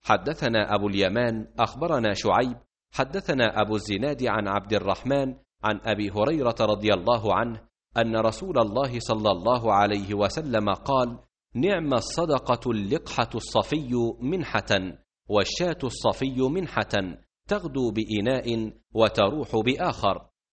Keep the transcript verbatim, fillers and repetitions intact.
حدثنا أبو اليمان أخبرنا شعيب حدثنا أبو الزناد عن عبد الرحمن عن أبي هريرة رضي الله عنه أن رسول الله صلى الله عليه وسلم قال: نعم الصدقة اللقحة الصفي منحة، والشاة الصفي منحة، تغدو بإناء وتروح بآخر.